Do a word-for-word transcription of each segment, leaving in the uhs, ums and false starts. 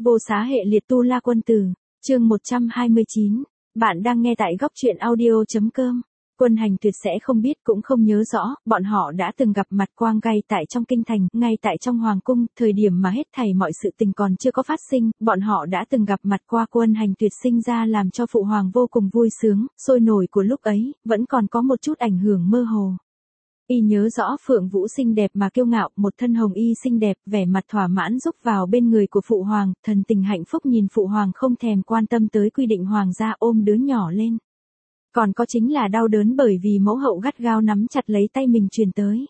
Vô xá hệ liệt tu la quân tử, chương một trăm hai mươi chín. Bạn đang nghe tại góc truyện audio.com. Quân Hành Tuyệt sẽ không biết cũng không nhớ rõ, bọn họ đã từng gặp mặt quang gay tại trong kinh thành, ngay tại trong hoàng cung, thời điểm mà hết thảy mọi sự tình còn chưa có phát sinh, bọn họ đã từng gặp mặt qua. Quân Hành Tuyệt sinh ra làm cho phụ hoàng vô cùng vui sướng, sôi nổi của lúc ấy, vẫn còn có một chút ảnh hưởng mơ hồ. Y nhớ rõ Phượng Vũ xinh đẹp mà kiêu ngạo, một thân hồng y xinh đẹp, vẻ mặt thỏa mãn rúc vào bên người của phụ hoàng, thần tình hạnh phúc nhìn phụ hoàng không thèm quan tâm tới quy định hoàng gia, ôm đứa nhỏ lên. Còn có chính là đau đớn bởi vì mẫu hậu gắt gao nắm chặt lấy tay mình truyền tới.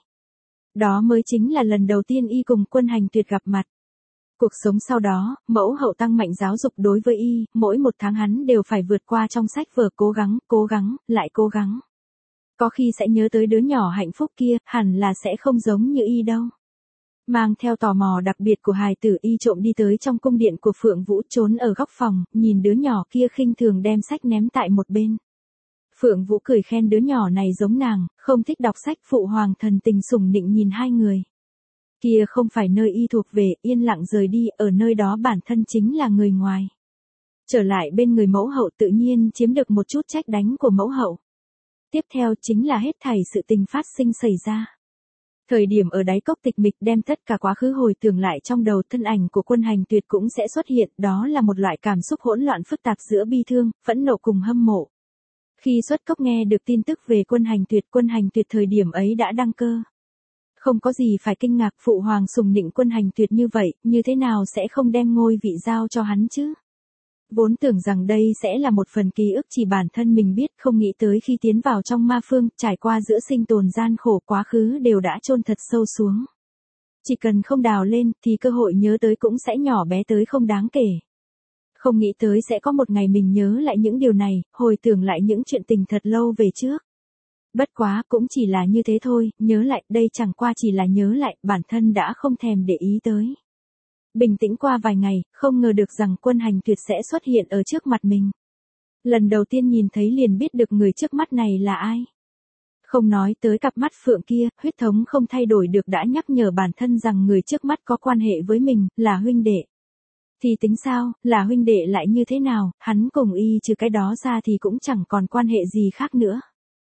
Đó mới chính là lần đầu tiên y cùng Quân Hành Tuyệt gặp mặt. Cuộc sống sau đó, mẫu hậu tăng mạnh giáo dục đối với y, mỗi một tháng hắn đều phải vượt qua trong sách vở, cố gắng, cố gắng, lại cố gắng. Có khi sẽ nhớ tới đứa nhỏ hạnh phúc kia, hẳn là sẽ không giống như y đâu. Mang theo tò mò đặc biệt của hài tử, y trộm đi tới trong cung điện của Phượng Vũ, trốn ở góc phòng, nhìn đứa nhỏ kia khinh thường đem sách ném tại một bên. Phượng Vũ cười khen đứa nhỏ này giống nàng, không thích đọc sách. Phụ hoàng thần tình sủng nịnh nhìn hai người. Kia không phải nơi y thuộc về, yên lặng rời đi, ở nơi đó bản thân chính là người ngoài. Trở lại bên người mẫu hậu, tự nhiên chiếm được một chút trách đánh của mẫu hậu. Tiếp theo chính là hết thảy sự tình phát sinh xảy ra. Thời điểm ở đáy cốc tịch mịch đem tất cả quá khứ hồi tưởng lại trong đầu, thân ảnh của Quân Hành Tuyệt cũng sẽ xuất hiện, đó là một loại cảm xúc hỗn loạn phức tạp giữa bi thương, phẫn nộ cùng hâm mộ. Khi xuất cốc nghe được tin tức về Quân Hành Tuyệt, Quân Hành Tuyệt thời điểm ấy đã đăng cơ. Không có gì phải kinh ngạc, phụ hoàng sùng nịnh Quân Hành Tuyệt như vậy, như thế nào sẽ không đem ngôi vị giao cho hắn chứ? Vốn tưởng rằng đây sẽ là một phần ký ức chỉ bản thân mình biết, không nghĩ tới khi tiến vào trong ma phương, trải qua giữa sinh tồn gian khổ, quá khứ đều đã chôn thật sâu xuống. Chỉ cần không đào lên, thì cơ hội nhớ tới cũng sẽ nhỏ bé tới không đáng kể. Không nghĩ tới sẽ có một ngày mình nhớ lại những điều này, hồi tưởng lại những chuyện tình thật lâu về trước. Bất quá, cũng chỉ là như thế thôi, nhớ lại, đây chẳng qua chỉ là nhớ lại, bản thân đã không thèm để ý tới. Bình tĩnh qua vài ngày, không ngờ được rằng Quân Hành Tuyệt sẽ xuất hiện ở trước mặt mình. Lần đầu tiên nhìn thấy liền biết được người trước mắt này là ai. Không nói tới cặp mắt phượng kia, huyết thống không thay đổi được đã nhắc nhở bản thân rằng người trước mắt có quan hệ với mình, là huynh đệ. Thì tính sao, là huynh đệ lại như thế nào, hắn cùng y trừ cái đó ra thì cũng chẳng còn quan hệ gì khác nữa.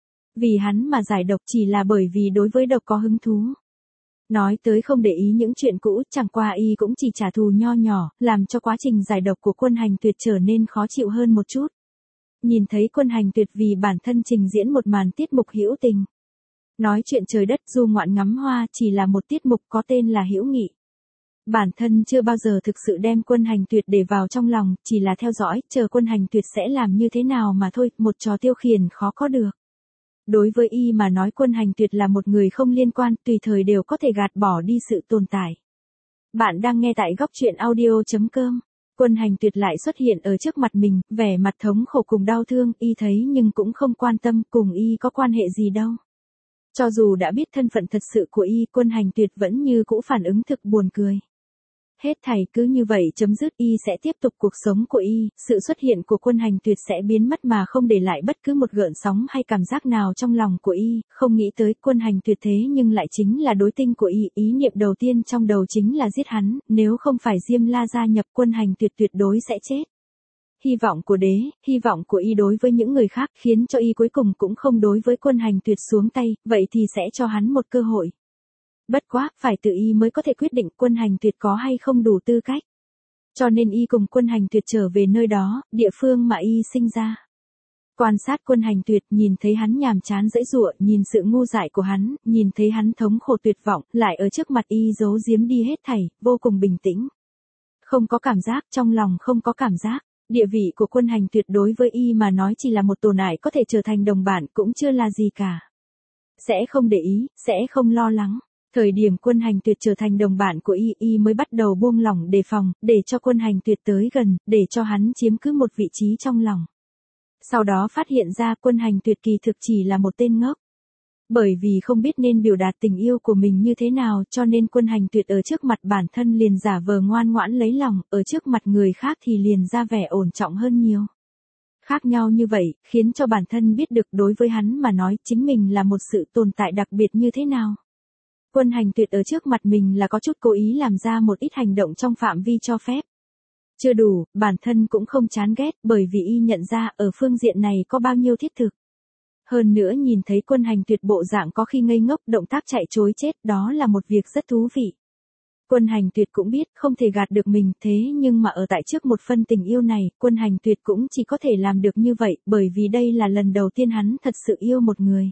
Vì hắn mà giải độc chỉ là bởi vì đối với độc có hứng thú. Nói tới không để ý những chuyện cũ, chẳng qua y cũng chỉ trả thù nho nhỏ, làm cho quá trình giải độc của Quân Hành Tuyệt trở nên khó chịu hơn một chút. Nhìn thấy Quân Hành Tuyệt vì bản thân trình diễn một màn tiết mục hữu tình. Nói chuyện trời đất du ngoạn ngắm hoa chỉ là một tiết mục có tên là hữu nghị. Bản thân chưa bao giờ thực sự đem Quân Hành Tuyệt để vào trong lòng, chỉ là theo dõi, chờ Quân Hành Tuyệt sẽ làm như thế nào mà thôi, một trò tiêu khiển khó có được. Đối với y mà nói, Quân Hành Tuyệt là một người không liên quan, tùy thời đều có thể gạt bỏ đi sự tồn tại. Bạn đang nghe tại góc truyện audio.com. Quân Hành Tuyệt lại xuất hiện ở trước mặt mình, vẻ mặt thống khổ cùng đau thương, y thấy nhưng cũng không quan tâm, cùng y có quan hệ gì đâu. Cho dù đã biết thân phận thật sự của y, Quân Hành Tuyệt vẫn như cũ phản ứng thực buồn cười. Hết thảy cứ như vậy chấm dứt, y sẽ tiếp tục cuộc sống của y, sự xuất hiện của Quân Hành Tuyệt sẽ biến mất mà không để lại bất cứ một gợn sóng hay cảm giác nào trong lòng của y, không nghĩ tới Quân Hành Tuyệt thế nhưng lại chính là đối tinh của y, ý niệm đầu tiên trong đầu chính là giết hắn, nếu không phải Diêm La gia nhập, Quân Hành Tuyệt tuyệt đối sẽ chết. Hy vọng của đế, hy vọng của y đối với những người khác khiến cho y cuối cùng cũng không đối với Quân Hành Tuyệt xuống tay, vậy thì sẽ cho hắn một cơ hội. Bất quá, phải tự y mới có thể quyết định Quân Hành Tuyệt có hay không đủ tư cách. Cho nên y cùng Quân Hành Tuyệt trở về nơi đó, địa phương mà y sinh ra. Quan sát Quân Hành Tuyệt, nhìn thấy hắn nhàm chán dãy dụa, nhìn sự ngu dại của hắn, nhìn thấy hắn thống khổ tuyệt vọng, lại ở trước mặt y giấu giếm đi hết thảy, vô cùng bình tĩnh. Không có cảm giác, trong lòng không có cảm giác. Địa vị của Quân Hành Tuyệt đối với y mà nói chỉ là một tồn tại có thể trở thành đồng bạn, cũng chưa là gì cả. Sẽ không để ý, sẽ không lo lắng. Thời điểm Quân Hành Tuyệt trở thành đồng bạn của y, y mới bắt đầu buông lỏng đề phòng, để cho Quân Hành Tuyệt tới gần, để cho hắn chiếm cứ một vị trí trong lòng. Sau đó phát hiện ra Quân Hành Tuyệt kỳ thực chỉ là một tên ngốc. Bởi vì không biết nên biểu đạt tình yêu của mình như thế nào, cho nên Quân Hành Tuyệt ở trước mặt bản thân liền giả vờ ngoan ngoãn lấy lòng, ở trước mặt người khác thì liền ra vẻ ổn trọng hơn nhiều. Khác nhau như vậy, khiến cho bản thân biết được đối với hắn mà nói chính mình là một sự tồn tại đặc biệt như thế nào. Quân Hành Tuyệt ở trước mặt mình là có chút cố ý làm ra một ít hành động trong phạm vi cho phép. Chưa đủ, bản thân cũng không chán ghét bởi vì y nhận ra ở phương diện này có bao nhiêu thiết thực. Hơn nữa nhìn thấy Quân Hành Tuyệt bộ dạng có khi ngây ngốc động tác chạy trối chết đó là một việc rất thú vị. Quân Hành Tuyệt cũng biết không thể gạt được mình thế nhưng mà ở tại trước một phân tình yêu này, Quân Hành Tuyệt cũng chỉ có thể làm được như vậy bởi vì đây là lần đầu tiên hắn thật sự yêu một người.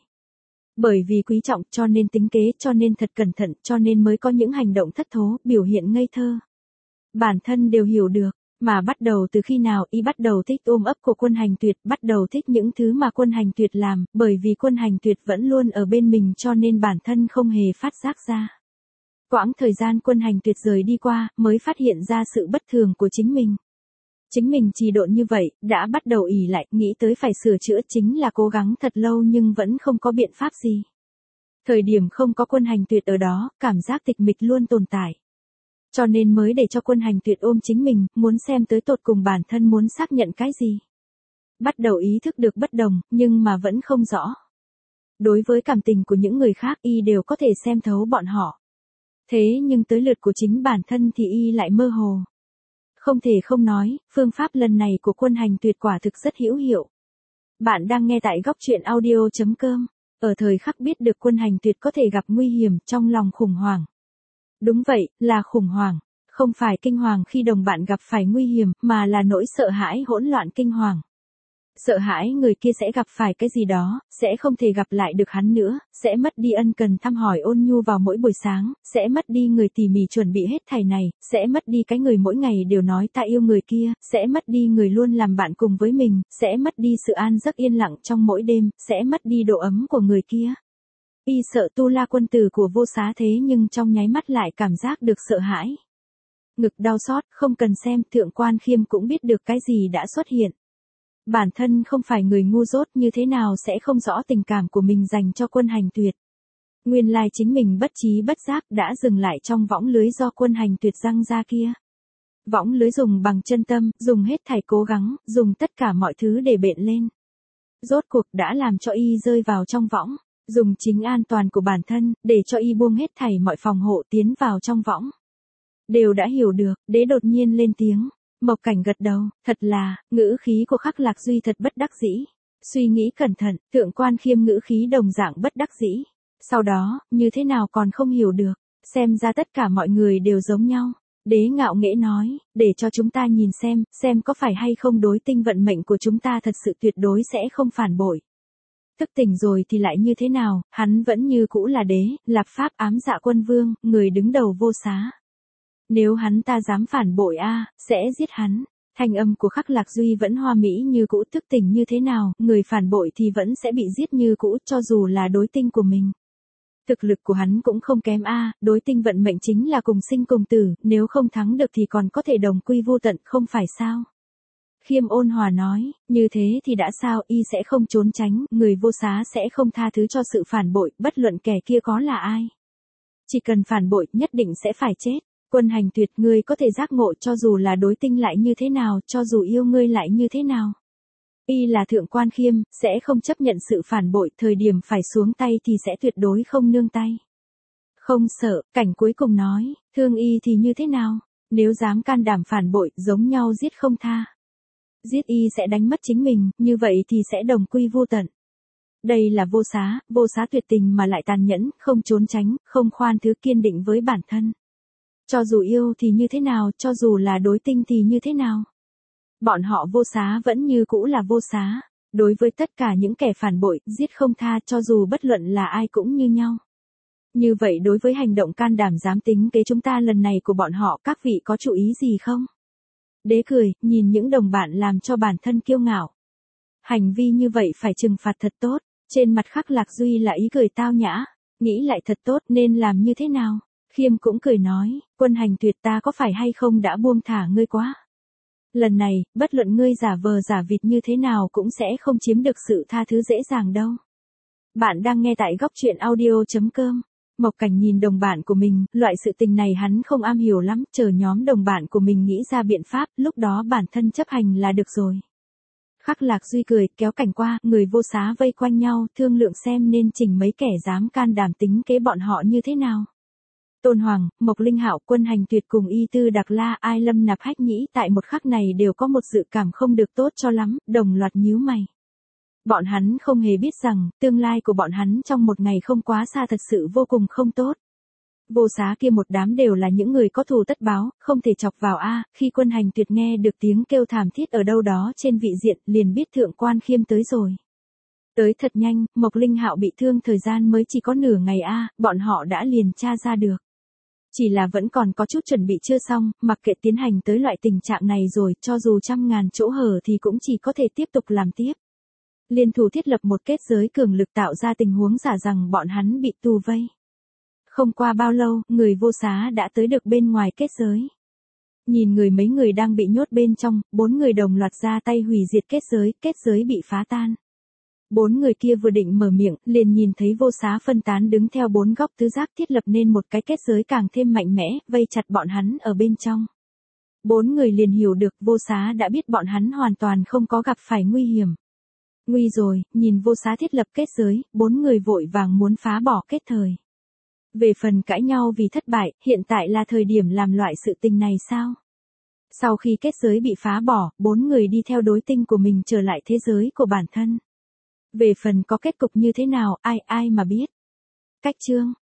Bởi vì quý trọng cho nên tính kế cho nên thật cẩn thận cho nên mới có những hành động thất thố, biểu hiện ngây thơ. Bản thân đều hiểu được, mà bắt đầu từ khi nào y bắt đầu thích ôm ấp của Quân Hành Tuyệt, bắt đầu thích những thứ mà Quân Hành Tuyệt làm, bởi vì Quân Hành Tuyệt vẫn luôn ở bên mình cho nên bản thân không hề phát giác ra. Quãng thời gian Quân Hành Tuyệt rời đi qua, mới phát hiện ra sự bất thường của chính mình. Chính mình trì độn như vậy, đã bắt đầu ỷ lại, nghĩ tới phải sửa chữa chính là cố gắng thật lâu nhưng vẫn không có biện pháp gì. Thời điểm không có Quân Hành Tuyệt ở đó, cảm giác tịch mịch luôn tồn tại. Cho nên mới để cho Quân Hành Tuyệt ôm chính mình, muốn xem tới tột cùng bản thân muốn xác nhận cái gì. Bắt đầu ý thức được bất đồng, nhưng mà vẫn không rõ. Đối với cảm tình của những người khác y đều có thể xem thấu bọn họ. Thế nhưng tới lượt của chính bản thân thì y lại mơ hồ. Không thể không nói, phương pháp lần này của Quân Hành Tuyệt quả thực rất hữu hiệu. Bạn đang nghe tại góc truyện audio chấm com. Ở thời khắc biết được Quân Hành Tuyệt có thể gặp nguy hiểm trong lòng khủng hoảng. Đúng vậy, là khủng hoảng. Không phải kinh hoàng khi đồng bạn gặp phải nguy hiểm, mà là nỗi sợ hãi hỗn loạn kinh hoàng. Sợ hãi người kia sẽ gặp phải cái gì đó, sẽ không thể gặp lại được hắn nữa, sẽ mất đi ân cần thăm hỏi ôn nhu vào mỗi buổi sáng, sẽ mất đi người tỉ mỉ chuẩn bị hết thảy này, sẽ mất đi cái người mỗi ngày đều nói ta yêu người kia, sẽ mất đi người luôn làm bạn cùng với mình, sẽ mất đi sự an giấc yên lặng trong mỗi đêm, sẽ mất đi độ ấm của người kia. Y sợ Tu La Quân Tử của Vô Xá thế nhưng trong nháy mắt lại cảm giác được sợ hãi. Ngực đau xót, không cần xem, Thượng Quan Khiêm cũng biết được cái gì đã xuất hiện. Bản thân không phải người ngu dốt như thế nào sẽ không rõ tình cảm của mình dành cho Quân Hành Tuyệt. Nguyên lai chính mình bất trí bất giác đã dừng lại trong võng lưới do Quân Hành Tuyệt răng ra kia. Võng lưới dùng bằng chân tâm, dùng hết thảy cố gắng, dùng tất cả mọi thứ để bện lên. Rốt cuộc đã làm cho y rơi vào trong võng, dùng chính an toàn của bản thân, để cho y buông hết thảy mọi phòng hộ tiến vào trong võng. Đều đã hiểu được, đế đột nhiên lên tiếng. Mộc Cảnh gật đầu, thật là, ngữ khí của Khắc Lạc Duy thật bất đắc dĩ. Suy nghĩ cẩn thận, Thượng Quan Khiêm ngữ khí đồng dạng bất đắc dĩ. Sau đó, như thế nào còn không hiểu được, xem ra tất cả mọi người đều giống nhau. Đế ngạo nghễ nói, để cho chúng ta nhìn xem, xem có phải hay không đối tinh vận mệnh của chúng ta thật sự tuyệt đối sẽ không phản bội. Thức tỉnh rồi thì lại như thế nào, hắn vẫn như cũ là đế, lập pháp ám dạ quân vương, người đứng đầu Vô Xá. Nếu hắn ta dám phản bội a, sẽ giết hắn. Thanh âm của Khắc Lạc Duy vẫn hoa mỹ như cũ, thức tỉnh như thế nào, người phản bội thì vẫn sẽ bị giết như cũ cho dù là đối tinh của mình. Thực lực của hắn cũng không kém a, đối tinh vận mệnh chính là cùng sinh cùng tử, nếu không thắng được thì còn có thể đồng quy vô tận không phải sao. Khiêm ôn hòa nói, như thế thì đã sao, y sẽ không trốn tránh, người Vô Xá sẽ không tha thứ cho sự phản bội, bất luận kẻ kia có là ai. Chỉ cần phản bội, nhất định sẽ phải chết. Quân Hành Tuyệt, ngươi có thể giác ngộ cho dù là đối tinh lại như thế nào, cho dù yêu ngươi lại như thế nào. Y là Thượng Quan Khiêm, sẽ không chấp nhận sự phản bội, thời điểm phải xuống tay thì sẽ tuyệt đối không nương tay. Không sợ, cảnh cuối cùng nói, thương y thì như thế nào, nếu dám can đảm phản bội, giống nhau giết không tha. Giết y sẽ đánh mất chính mình, như vậy thì sẽ đồng quy vô tận. Đây là Vô Xá, Vô Xá tuyệt tình mà lại tàn nhẫn, không trốn tránh, không khoan thứ, kiên định với bản thân. Cho dù yêu thì như thế nào, cho dù là đối tinh thì như thế nào. Bọn họ Vô Xá vẫn như cũ là Vô Xá. Đối với tất cả những kẻ phản bội, giết không tha cho dù bất luận là ai cũng như nhau. Như vậy đối với hành động can đảm dám tính kế chúng ta lần này của bọn họ, các vị có chú ý gì không? Đế cười, nhìn những đồng bạn làm cho bản thân kiêu ngạo. Hành vi như vậy phải trừng phạt thật tốt. Trên mặt Khắc Lạc Duy là ý cười tao nhã. Nghĩ lại thật tốt nên làm như thế nào? Khiêm cũng cười nói, Quân Hành Tuyệt, ta có phải hay không đã buông thả ngươi quá. Lần này, bất luận ngươi giả vờ giả vịt như thế nào cũng sẽ không chiếm được sự tha thứ dễ dàng đâu. Bạn đang nghe tại góc truyện audio chấm com. Mộc Cảnh nhìn đồng bạn của mình, loại sự tình này hắn không am hiểu lắm, chờ nhóm đồng bạn của mình nghĩ ra biện pháp, lúc đó bản thân chấp hành là được rồi. Khắc Lạc Duy cười, kéo Cảnh qua, người Vô Xá vây quanh nhau, thương lượng xem nên chỉnh mấy kẻ dám can đảm tính kế bọn họ như thế nào. Tôn Hoàng, Mộc Linh Hạo, Quân Hành Tuyệt cùng Y Tư Đặc La, Ai Lâm Nạp Hách Nhĩ tại một khắc này đều có một dự cảm không được tốt cho lắm, đồng loạt nhíu mày. Bọn hắn không hề biết rằng, tương lai của bọn hắn trong một ngày không quá xa thật sự vô cùng không tốt. Vô Xá kia một đám đều là những người có thù tất báo, không thể chọc vào a. Khi Quân Hành Tuyệt nghe được tiếng kêu thảm thiết ở đâu đó trên vị diện, liền biết Thượng Quan Khiêm tới rồi. Tới thật nhanh, Mộc Linh Hạo bị thương thời gian mới chỉ có nửa ngày a, bọn họ đã liền tra ra được. Chỉ là vẫn còn có chút chuẩn bị chưa xong, mặc kệ tiến hành tới loại tình trạng này rồi, cho dù trăm ngàn chỗ hở thì cũng chỉ có thể tiếp tục làm tiếp. Liên thủ thiết lập một kết giới cường lực tạo ra tình huống giả rằng bọn hắn bị tù vây. Không qua bao lâu, người Vô Xá đã tới được bên ngoài kết giới. Nhìn người mấy người đang bị nhốt bên trong, bốn người đồng loạt ra tay hủy diệt kết giới, kết giới bị phá tan. Bốn người kia vừa định mở miệng, liền nhìn thấy Vô Xá phân tán đứng theo bốn góc tứ giác thiết lập nên một cái kết giới càng thêm mạnh mẽ, vây chặt bọn hắn ở bên trong. Bốn người liền hiểu được Vô Xá đã biết bọn hắn hoàn toàn không có gặp phải nguy hiểm. Nguy rồi, nhìn Vô Xá thiết lập kết giới, bốn người vội vàng muốn phá bỏ kết thời. Về phần cãi nhau vì thất bại, hiện tại là thời điểm làm loại sự tình này sao? Sau khi kết giới bị phá bỏ, bốn người đi theo đối tinh của mình trở lại thế giới của bản thân. Về phần có kết cục như thế nào, ai ai mà biết. Cách chương